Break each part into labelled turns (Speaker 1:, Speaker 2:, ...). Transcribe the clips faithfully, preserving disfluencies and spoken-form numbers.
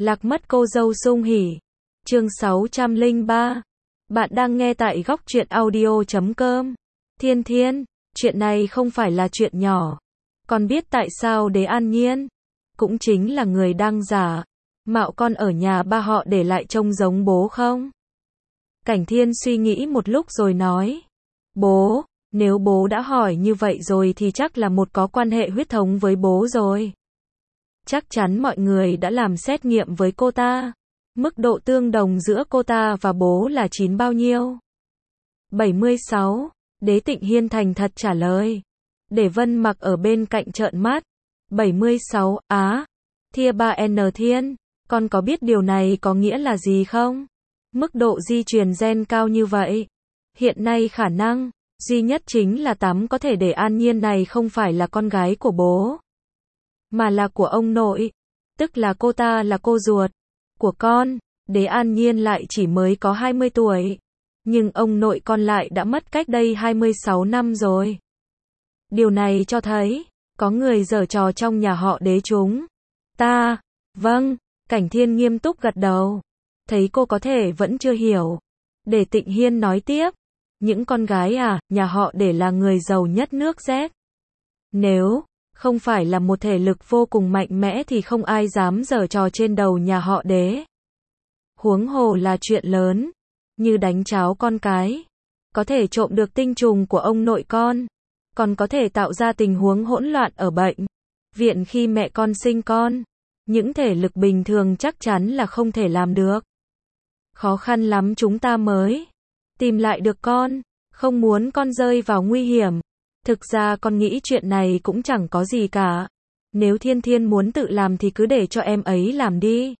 Speaker 1: Lạc mất cô dâu sung hỉ. Chương sáu trăm lẻ ba. Bạn đang nghe tại góc truyện audio chấm com. Thiên Thiên, chuyện này không phải là chuyện nhỏ. Con biết tại sao Đế An Nhiên, cũng chính là người đang giả mạo con ở nhà ba họ để lại trông giống bố không? Cảnh Thiên suy nghĩ một lúc rồi nói. Bố, nếu bố đã hỏi như vậy rồi thì chắc là một có quan hệ huyết thống với bố rồi. Chắc chắn mọi người đã làm xét nghiệm với cô ta. Mức độ tương đồng giữa cô ta và bố là chín bao nhiêu? bảy mươi sáu. Đế Tịnh Hiên thành thật trả lời. Để Vân Mặc ở bên cạnh trợn mắt. bảy mươi sáu, á. Thia ba N Thiên, con có biết điều này có nghĩa là gì không? Mức độ di truyền gen cao như vậy. Hiện nay khả năng duy nhất chính là tám có thể để An Nhiên này không phải là con gái của bố, mà là của ông nội. Tức là cô ta là cô ruột của con. Đế An Nhiên lại chỉ mới có hai mươi tuổi. Nhưng ông nội con lại đã mất cách đây hai mươi sáu năm rồi. Điều này cho thấy, có người giở trò trong nhà họ Đế chúng ta. Vâng, Cảnh Thiên nghiêm túc gật đầu. Thấy cô có thể vẫn chưa hiểu. Để Tịnh Hiên nói tiếp. Những con gái à, nhà họ Đế là người giàu nhất nước Z. Nếu không phải là một thể lực vô cùng mạnh mẽ thì không ai dám giở trò trên đầu nhà họ Đế. Huống hồ là chuyện lớn, như đánh cháo con cái, có thể trộm được tinh trùng của ông nội con, còn có thể tạo ra tình huống hỗn loạn ở bệnh viện khi mẹ con sinh con. Những thể lực bình thường chắc chắn là không thể làm được. Khó khăn lắm chúng ta mới tìm lại được con, không muốn con rơi vào nguy hiểm. Thực ra con nghĩ chuyện này cũng chẳng có gì cả. Nếu Thiên Thiên muốn tự làm thì cứ để cho em ấy làm đi.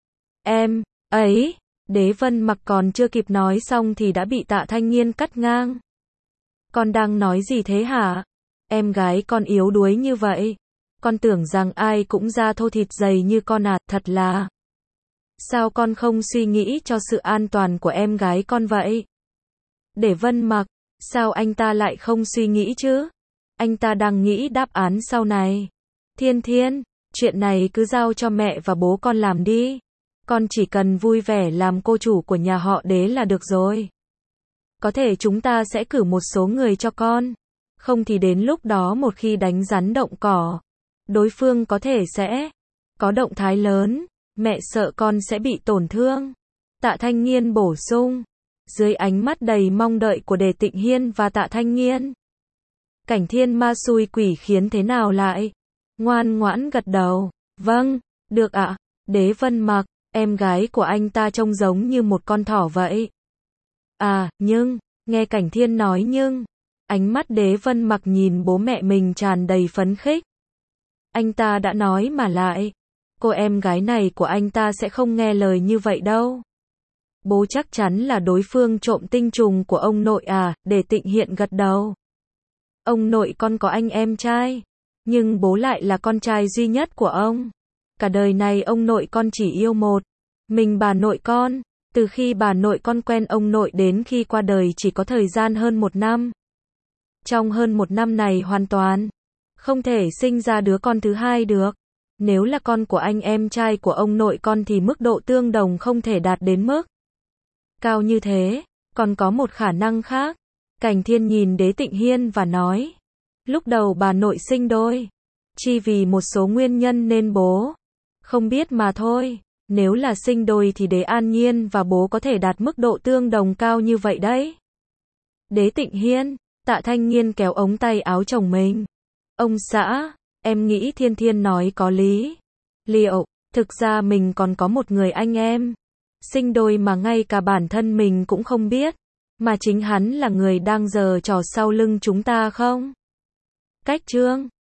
Speaker 1: Em ấy, Đế Vân Mặc còn chưa kịp nói xong thì đã bị Tạ Thanh Nhiên cắt ngang. Con đang nói gì thế hả? Em gái con yếu đuối như vậy. Con tưởng rằng ai cũng da thô thịt dày như con à, thật là. Sao con không suy nghĩ cho sự an toàn của em gái con vậy? Để Vân Mặc, sao anh ta lại không suy nghĩ chứ? Anh ta đang nghĩ đáp án sau này. Thiên Thiên, chuyện này cứ giao cho mẹ và bố con làm đi. Con chỉ cần vui vẻ làm cô chủ của nhà họ Đế là được rồi. Có thể chúng ta sẽ cử một số người cho con. Không thì đến lúc đó một khi đánh rắn động cỏ, đối phương có thể sẽ có động thái lớn. Mẹ sợ con sẽ bị tổn thương. Tạ Thanh Nhiên bổ sung. Dưới ánh mắt đầy mong đợi của Đề Tịnh Hiên và Tạ Thanh Nhiên, Cảnh Thiên ma xui quỷ khiến thế nào lại ngoan ngoãn gật đầu. Vâng, được ạ. Đế Vân Mặc, em gái của anh ta trông giống như một con thỏ vậy. À, nhưng, nghe Cảnh Thiên nói nhưng, ánh mắt Đế Vân Mặc nhìn bố mẹ mình tràn đầy phấn khích. Anh ta đã nói mà lại, cô em gái này của anh ta sẽ không nghe lời như vậy đâu. Bố chắc chắn là đối phương trộm tinh trùng của ông nội à, Để Tịnh Hiện gật đầu. Ông nội con có anh em trai, nhưng bố lại là con trai duy nhất của ông. Cả đời này ông nội con chỉ yêu một mình bà nội con. Từ khi bà nội con quen ông nội đến khi qua đời chỉ có thời gian hơn một năm. Trong hơn một năm này hoàn toàn không thể sinh ra đứa con thứ hai được. Nếu là con của anh em trai của ông nội con thì mức độ tương đồng không thể đạt đến mức cao như thế. Còn có một khả năng khác. Cảnh Thiên nhìn Đế Tịnh Hiên và nói. Lúc đầu bà nội sinh đôi, chỉ vì một số nguyên nhân nên bố không biết mà thôi. Nếu là sinh đôi thì Đế An Nhiên và bố có thể đạt mức độ tương đồng cao như vậy đấy. Đế Tịnh Hiên, Tạ Thanh Nhiên kéo ống tay áo chồng mình. Ông xã, em nghĩ Thiên Thiên nói có lý. Liệu, thực ra mình còn có một người anh em sinh đôi mà ngay cả bản thân mình cũng không biết, mà chính hắn là người đang giở trò sau lưng chúng ta không? Cách chương